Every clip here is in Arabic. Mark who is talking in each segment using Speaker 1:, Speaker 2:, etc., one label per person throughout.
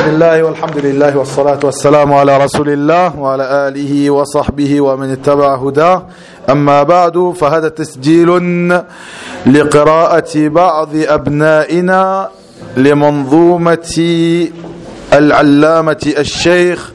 Speaker 1: الله والحمد لله والصلاة والسلام على رسول الله وعلى آله وصحبه ومن اتبع هداه. أما بعد، فهذا تسجيل لقراءة بعض أبنائنا لمنظومة العلامة الشيخ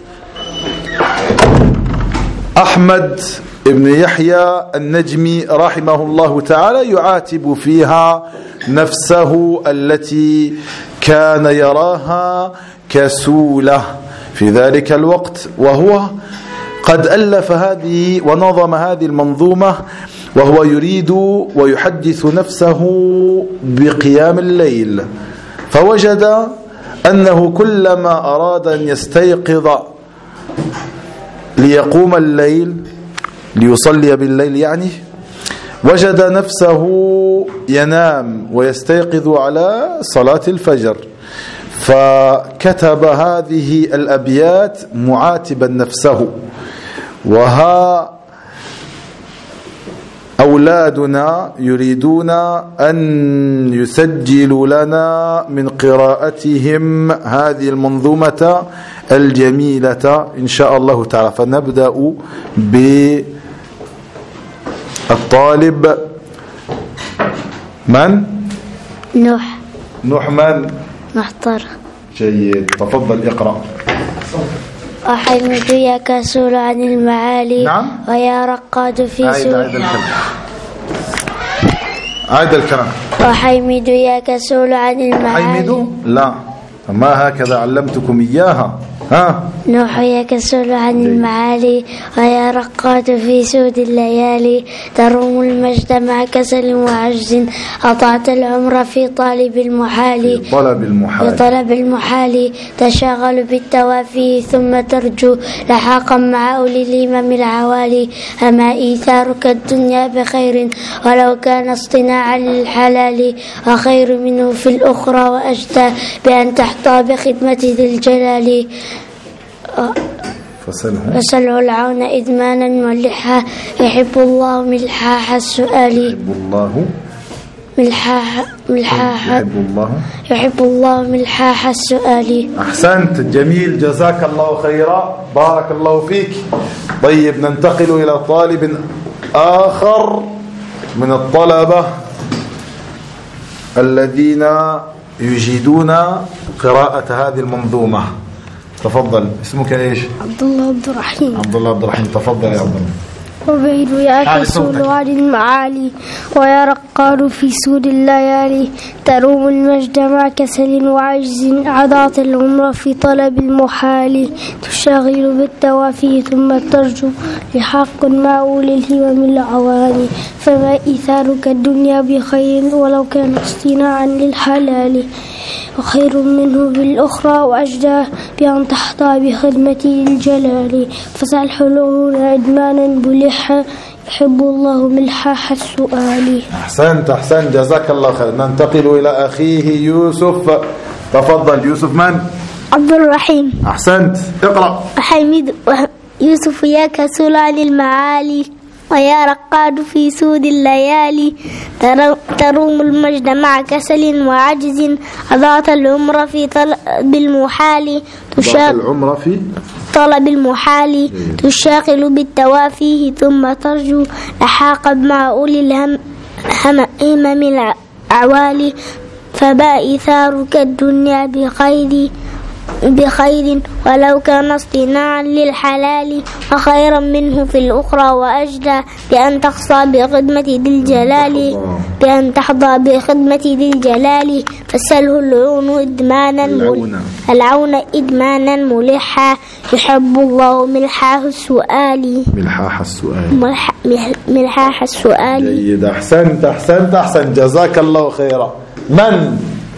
Speaker 1: أحمد ابن يحيى النجمي رحمه الله تعالى، يعاتب فيها نفسه التي كان يراها كسولة في ذلك الوقت، وهو قد ألف هذه ونظم هذه المنظومة وهو يريد ويحدث نفسه بقيام الليل، فوجد أنه كلما أراد أن يستيقظ ليقوم الليل ليصلي بالليل يعني، وجد نفسه ينام ويستيقظ على صلاة الفجر، فكتب هذه الأبيات معاتبا نفسه. وها أولادنا يريدون أن يسجلوا لنا من قراءتهم هذه المنظومة الجميلة إن شاء الله تعالى. فنبدأ بالطالب من؟
Speaker 2: نوح.
Speaker 1: نوح من؟
Speaker 2: محضر.
Speaker 1: جيد، تفضل اقرأ.
Speaker 2: أحمد يا كسول عن المعالي.
Speaker 1: نعم.
Speaker 2: ويا رقاد في سوء.
Speaker 1: عيد الكلام.
Speaker 2: وحمد يا كسول عن المعالي.
Speaker 1: حمد؟ لا، ما هكذا علمتكم إياها. ها؟
Speaker 2: نوح يا كسول عن المعالي ويا رقاد في سود الليالي، تروم المجد مع كسل وعجز، أطعت العمر في طالب المحال. في طلب المحال تشاغل بالتوافي ثم ترجو لحاقا مع أولي الإمام العوالي. أما إيثارك الدنيا بخير ولو كان اصطناعا للحلال، وخير منه في الأخرى وأجدى بأن تحظى بخدمة ذي الجلال. فسله العون إدمانا ملحا، يحب الله ملحاح السؤال. يحب الله ملحاح السؤال.
Speaker 1: أحسنت، جميل، جزاك الله خيرا، بارك الله فيك. طيب، ننتقل إلى طالب آخر من الطلبة الذين يجيدون قراءة هذه المنظومة. تفضل، اسمك ايش؟
Speaker 2: عبد الله عبد الرحيم.
Speaker 1: عبد الله عبد الرحيم، تفضل يا عبد الله.
Speaker 2: وبعيد يا كسول عن المعالي ويا رقار في سود الليالي، تروم المجد مع كسل وعجز، عضعت العمر في طلب المحال، تشاغل بالتوافي ثم ترجو لحق مع أولي الهمم العوالي. فما إيثارك الدنيا بخير ولو كان اصطناعا للحلال، وخير منه بالأخرى وأجدى بأن تحظى بخدمة الجلال. فسأل حلول إدمانا بلحا، يحب الله ملحاح السؤال.
Speaker 1: أحسنت جزاك الله خير. ننتقل إلى أخيه يوسف. تفضل يوسف. من؟
Speaker 2: عبد الرحيم.
Speaker 1: أحسنت، اقرأ.
Speaker 2: حميد يوسف يا كسول عن المعالي ويا رقاد في سود الليالي، تروم المجد مع كسل وعجز، أضاعت العمر في طلب المحال. تشاغل بالتوافيه ثم ترجو لحاقا مع أولي الهمم العوالي. فبائثارك الدنيا بخير ولو كان اصطناعا للحلال، وخيرا منه في الأخرى وأجدى بأن تحظى بخدمة ذي الجلال. فسله العون إدمانا ملحا، يحب الله ملحاح السؤال.
Speaker 1: جيد، أحسنت، جزاك الله خيرا. من؟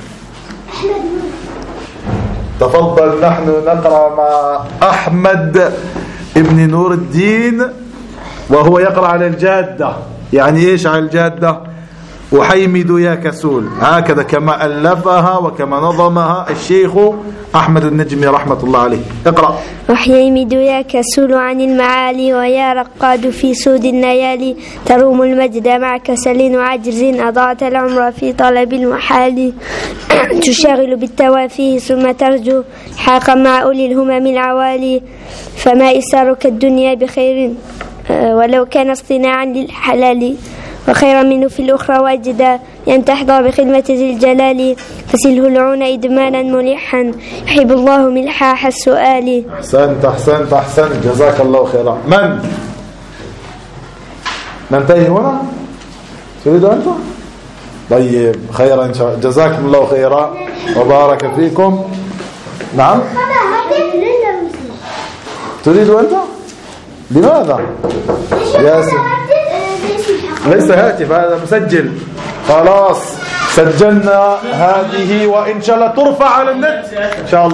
Speaker 1: تفضل. نحن نقرأ مع أحمد ابن نور الدين وهو يقرأ على الجادة. يعني إيش على الجادة؟ وحيمد يا كسول، هكذا كما ألفها وكما نظمها الشيخ أحمد النجمي رحمة الله عليه. اقرأ.
Speaker 2: وحيمد يا كسول عن المعالي ويا رقاد في سود الليالي تروم المجد مع كسل وعجز أضعت العمر في طلب المحال تشاغل بالتوافيه ثم ترجو حاقا مع أولي الهمم العوالي فما إسارك الدنيا بخير ولو كان اصطناعا للحلال وخيرا منه في الأخرى واجدا أن تحظى بخدمة ذي الجلال فسله العون إدمانا ملحا يحب الله ملحاح السؤال.
Speaker 1: أحسنت جزاك الله خيرا. من ننتهي هنا؟ تريد أنت؟ طيب خيرا إن شاء الله. جزاكم الله خيرا وبارك فيكم. نعم تريد أنت؟ لماذا؟ ياسر ليس هاتف هذا مسجل. خلاص سجلنا هذه وإن شاء الله ترفع على النت إن شاء الله.